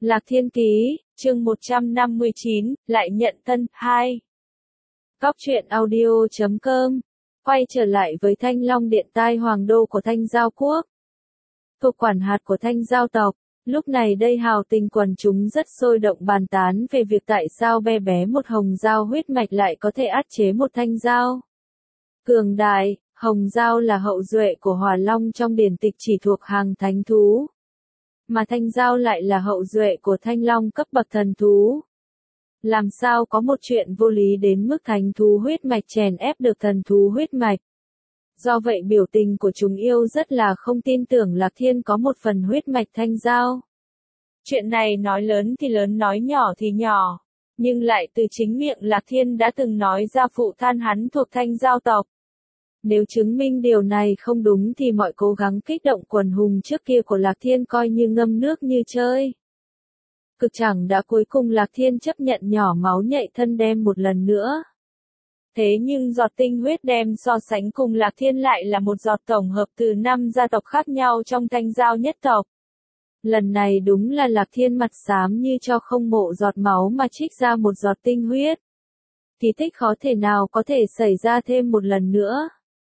Lạc Thiên Ký, chương 159, lại nhận thân, 2. Góc truyện audio.com, quay trở lại với Thanh Long Điện tai hoàng đô của Thanh Giao Quốc. Thuộc quản hạt của Thanh Giao tộc, lúc này đây hào tình quần chúng rất sôi động bàn tán về việc tại sao bé một hồng giao huyết mạch lại có thể áp chế một thanh giao. Cường đại, hồng giao là hậu duệ của Hỏa Long trong điển tịch chỉ thuộc hàng thánh thú. Mà thanh giao lại là hậu duệ của thanh long cấp bậc thần thú. Làm sao có một chuyện vô lý đến mức thánh thú huyết mạch chèn ép được thần thú huyết mạch. Do vậy biểu tình của chúng yêu rất là không tin tưởng Lạc Thiên có một phần huyết mạch thanh giao. Chuyện này nói lớn thì lớn nói nhỏ thì nhỏ, nhưng lại từ chính miệng Lạc Thiên đã từng nói ra phụ thân hắn thuộc thanh giao tộc. Nếu chứng minh điều này không đúng thì mọi cố gắng kích động quần hùng trước kia của Lạc Thiên coi như ngâm nước như chơi. Cực chẳng đã cuối cùng Lạc Thiên chấp nhận nhỏ máu nhạy thân đem một lần nữa. Thế nhưng giọt tinh huyết đem so sánh cùng Lạc Thiên lại là một giọt tổng hợp từ 5 gia tộc khác nhau trong thanh giao nhất tộc. Lần này đúng là Lạc Thiên mặt xám như cho không mộ giọt máu mà trích ra một giọt tinh huyết. Kỳ tích khó thể nào có thể xảy ra thêm một lần nữa.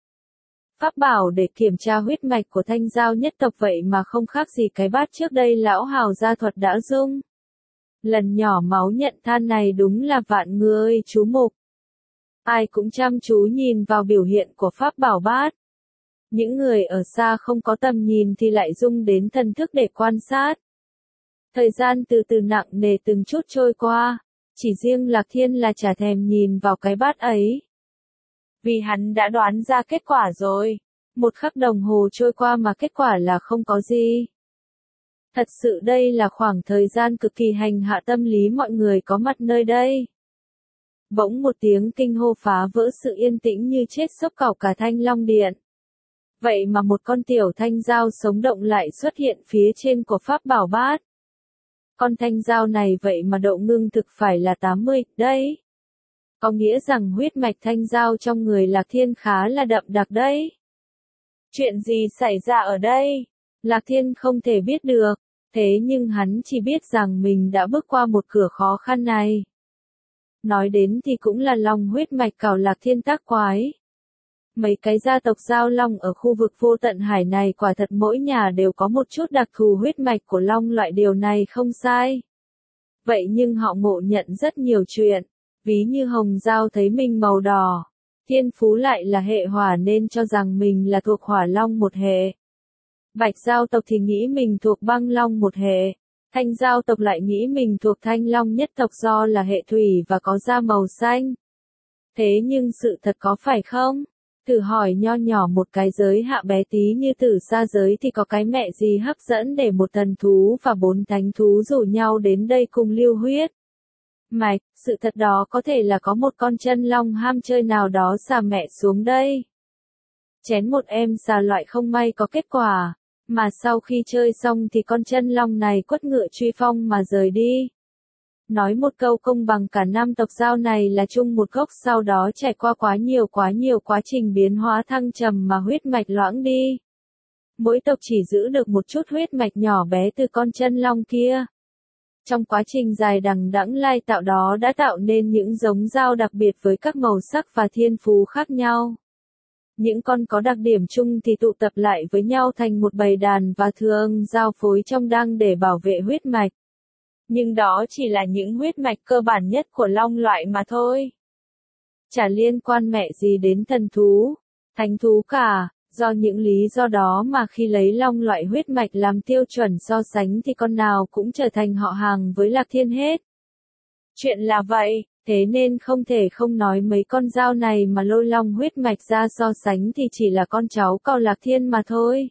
Pháp bảo để kiểm tra huyết mạch của thanh giao nhất tộc vậy mà không khác gì cái bát trước đây lão hào gia thuật đã dung. Lần nhỏ máu nhận than này đúng là vạn người chú mục. Ai cũng chăm chú nhìn vào biểu hiện của pháp bảo bát. Những người ở xa không có tầm nhìn thì lại dung đến thần thức để quan sát. Thời gian từ từ nặng nề từng chút trôi qua, chỉ riêng Lạc Thiên là chả thèm nhìn vào cái bát ấy. Vì hắn đã đoán ra kết quả rồi. Một khắc đồng hồ trôi qua mà kết quả là không có gì. Thật sự đây là khoảng thời gian cực kỳ hành hạ tâm lý mọi người có mặt nơi đây. Bỗng một tiếng kinh hô phá vỡ sự yên tĩnh như chết sốc cảo cả Thanh Long Điện. Vậy mà một con tiểu thanh giao sống động lại xuất hiện phía trên của pháp bảo bát. Con thanh giao này vậy mà độ ngưng thực phải là 80, đấy. Có nghĩa rằng huyết mạch thanh giao trong người Lạc Thiên khá là đậm đặc đấy. Chuyện gì xảy ra ở đây? Lạc Thiên không thể biết được, thế nhưng hắn chỉ biết rằng mình đã bước qua một cửa khó khăn này. Nói đến thì cũng là long huyết mạch cảo Lạc Thiên tác quái. Mấy cái gia tộc giao long ở khu vực vô tận hải này quả thật mỗi nhà đều có một chút đặc thù huyết mạch của long loại điều này không sai. Vậy nhưng họ ngộ nhận rất nhiều chuyện. Ví như hồng giao thấy mình màu đỏ, thiên phú lại là hệ hỏa nên cho rằng mình là thuộc hỏa long một hệ. Bạch giao tộc thì nghĩ mình thuộc băng long một hệ, thanh giao tộc lại nghĩ mình thuộc thanh long nhất tộc do là hệ thủy và có da màu xanh. Thế nhưng sự thật có phải không? Thử hỏi nho nhỏ một cái giới hạ bé tí như Tử Sa giới thì có cái mẹ gì hấp dẫn để một thần thú và 4 thánh thú rủ nhau đến đây cùng lưu huyết. Mạch, sự thật đó có thể là có một con chân long ham chơi nào đó xà mẹ xuống đây. Chén một em xà loại không may có kết quả, mà sau khi chơi xong thì con chân long này quất ngựa truy phong mà rời đi. Nói một câu công bằng cả 5 tộc giao này là chung một gốc sau đó trải qua quá nhiều quá trình biến hóa thăng trầm mà huyết mạch loãng đi. Mỗi tộc chỉ giữ được một chút huyết mạch nhỏ bé từ con chân long kia. Trong quá trình dài đằng đẵng lai tạo đó đã tạo nên những giống giao đặc biệt với các màu sắc và thiên phú khác nhau. Những con có đặc điểm chung thì tụ tập lại với nhau thành một bầy đàn và thường giao phối trong đăng để bảo vệ huyết mạch. Nhưng đó chỉ là những huyết mạch cơ bản nhất của long loại mà thôi. Chả liên quan mẹ gì đến thần thú, thánh thú cả. Do những lý do đó mà khi lấy long loại huyết mạch làm tiêu chuẩn so sánh thì con nào cũng trở thành họ hàng với Lạc Thiên hết. Chuyện là vậy, thế nên không thể không nói mấy con dao này mà lôi long huyết mạch ra so sánh thì chỉ là con cháu cậu Lạc Thiên mà thôi.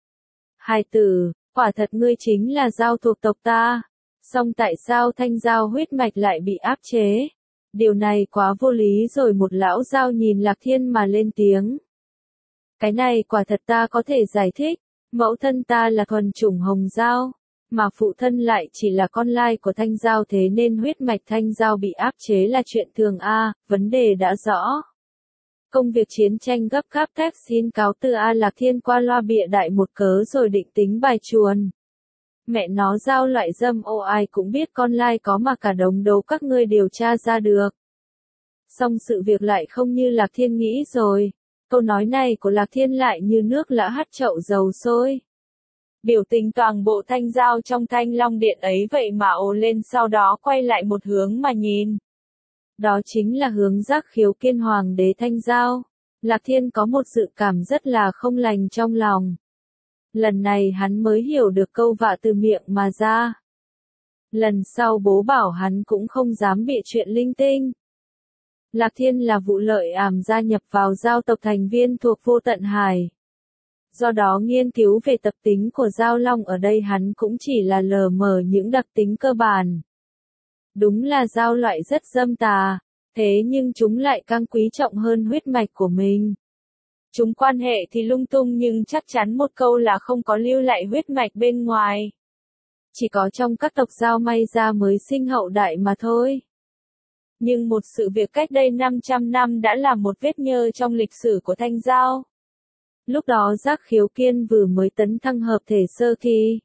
Hai tử, quả thật ngươi chính là dao thuộc tộc ta, song tại sao thanh dao huyết mạch lại bị áp chế? Điều này quá vô lý rồi. Một lão dao nhìn Lạc Thiên mà lên tiếng. Cái này quả thật ta có thể giải thích, mẫu thân ta là thuần chủng hồng giao, mà phụ thân lại chỉ là con lai của thanh giao thế nên huyết mạch thanh giao bị áp chế là chuyện thường vấn đề đã rõ. Công việc chiến tranh gấp gáp thác xin cáo từ Lạc Thiên qua loa bịa đại một cớ rồi định tính bài chuồn. Mẹ nó giao loại dâm ô ai cũng biết con lai có mà cả đống đố các ngươi điều tra ra được. Song sự việc lại không như Lạc Thiên nghĩ rồi. Câu nói này của Lạc Thiên lại như nước lã hắt chậu dầu sôi. Biểu tình toàn bộ Thanh Giao trong Thanh Long Điện ấy vậy mà ồ lên, sau đó quay lại một hướng mà nhìn. Đó chính là hướng Giác Khiếu Kiên Hoàng đế Thanh Giao. Lạc Thiên có một dự cảm rất là không lành trong lòng. Lần này hắn mới hiểu được câu vạ từ miệng mà ra. Lần sau bố bảo hắn cũng không dám bịa chuyện linh tinh. Lạc Thiên là Vụ Lợi Ảm gia nhập vào giao tộc thành viên thuộc Vô Tận Hải. Do đó nghiên cứu về tập tính của Giao Long ở đây hắn cũng chỉ là lờ mờ những đặc tính cơ bản. Đúng là giao loại rất dâm tà, thế nhưng chúng lại càng quý trọng hơn huyết mạch của mình. Chúng quan hệ thì lung tung nhưng chắc chắn một câu là không có lưu lại huyết mạch bên ngoài. Chỉ có trong các tộc giao may ra mới sinh hậu đại mà thôi. Nhưng một sự việc cách đây 500 năm đã là một vết nhơ trong lịch sử của Thanh Giao. Lúc đó Giác Khiếu Kiên vừa mới tấn thăng hợp thể sơ kỳ.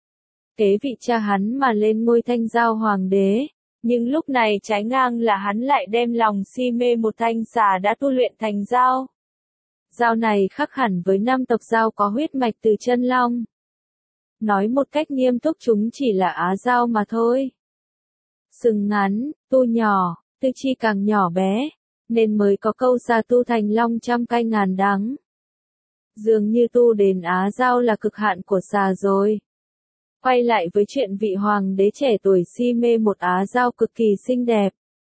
Kế vị cha hắn mà lên ngôi Thanh Giao hoàng đế. Nhưng lúc này trái ngang là hắn lại đem lòng si mê một thanh xà đã tu luyện thành Giao. Giao này khác hẳn với năm tộc Giao có huyết mạch từ chân long. Nói một cách nghiêm túc chúng chỉ là Á Giao mà thôi. Sừng ngắn, tu nhỏ, tư chi càng nhỏ bé, nên mới có câu xà tu thành long trăm cay ngàn đắng. Dường như tu đến Á Giao là cực hạn của xà rồi. Quay lại với chuyện vị hoàng đế trẻ tuổi si mê một Á Giao cực kỳ xinh đẹp.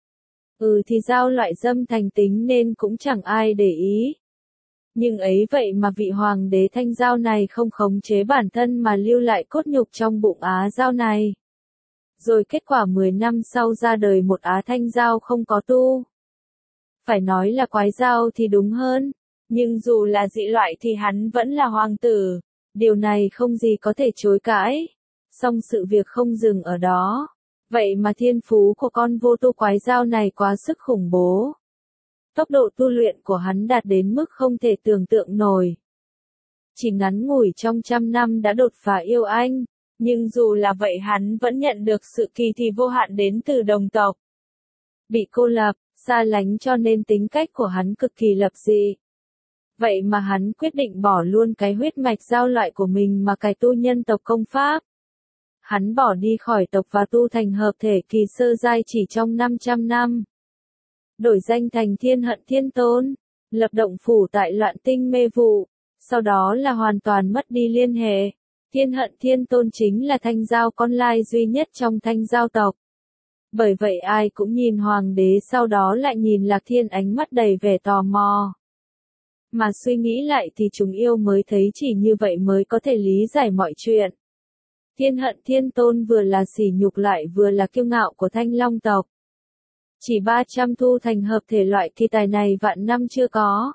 Thì Giao loại dâm thành tính nên cũng chẳng ai để ý. Nhưng ấy vậy mà vị hoàng đế Thanh Giao này không khống chế bản thân mà lưu lại cốt nhục trong bụng Á Giao này. Rồi kết quả 10 năm sau ra đời một Á Thanh Giao không có tu. Phải nói là quái giao thì đúng hơn. Nhưng dù là dị loại thì hắn vẫn là hoàng tử. Điều này không gì có thể chối cãi. Song sự việc không dừng ở đó. Vậy mà thiên phú của con vô tu quái giao này quá sức khủng bố. Tốc độ tu luyện của hắn đạt đến mức không thể tưởng tượng nổi. Chỉ ngắn ngủi trong 100 năm đã đột phá yêu anh. Nhưng dù là vậy hắn vẫn nhận được sự kỳ thị vô hạn đến từ đồng tộc. Bị cô lập, xa lánh cho nên tính cách của hắn cực kỳ lập dị. Vậy mà hắn quyết định bỏ luôn cái huyết mạch giao loại của mình mà cải tu nhân tộc công pháp. Hắn bỏ đi khỏi tộc và tu thành hợp thể kỳ sơ giai chỉ trong 500 năm. Đổi danh thành Thiên Hận Thiên Tôn, lập động phủ tại Loạn Tinh Mê Vụ, sau đó là hoàn toàn mất đi liên hệ. Thiên Hận Thiên Tôn chính là Thanh Giao con lai duy nhất trong Thanh Giao tộc. Bởi vậy ai cũng nhìn hoàng đế sau đó lại nhìn Lạc Thiên ánh mắt đầy vẻ tò mò. Mà suy nghĩ lại thì chúng yêu mới thấy chỉ như vậy mới có thể lý giải mọi chuyện. Thiên Hận Thiên Tôn vừa là sỉ nhục lại vừa là kiêu ngạo của Thanh Long tộc. Chỉ 300 thu thành hợp thể loại kỳ tài này vạn năm chưa có.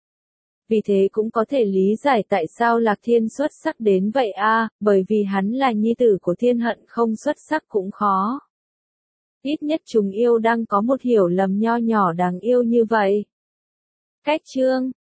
Vì thế cũng có thể lý giải tại sao Lạc Thiên xuất sắc đến vậy bởi vì hắn là nhi tử của Thiên Hận không xuất sắc cũng khó. Ít nhất chúng yêu đang có một hiểu lầm nho nhỏ đáng yêu như vậy. Cách chương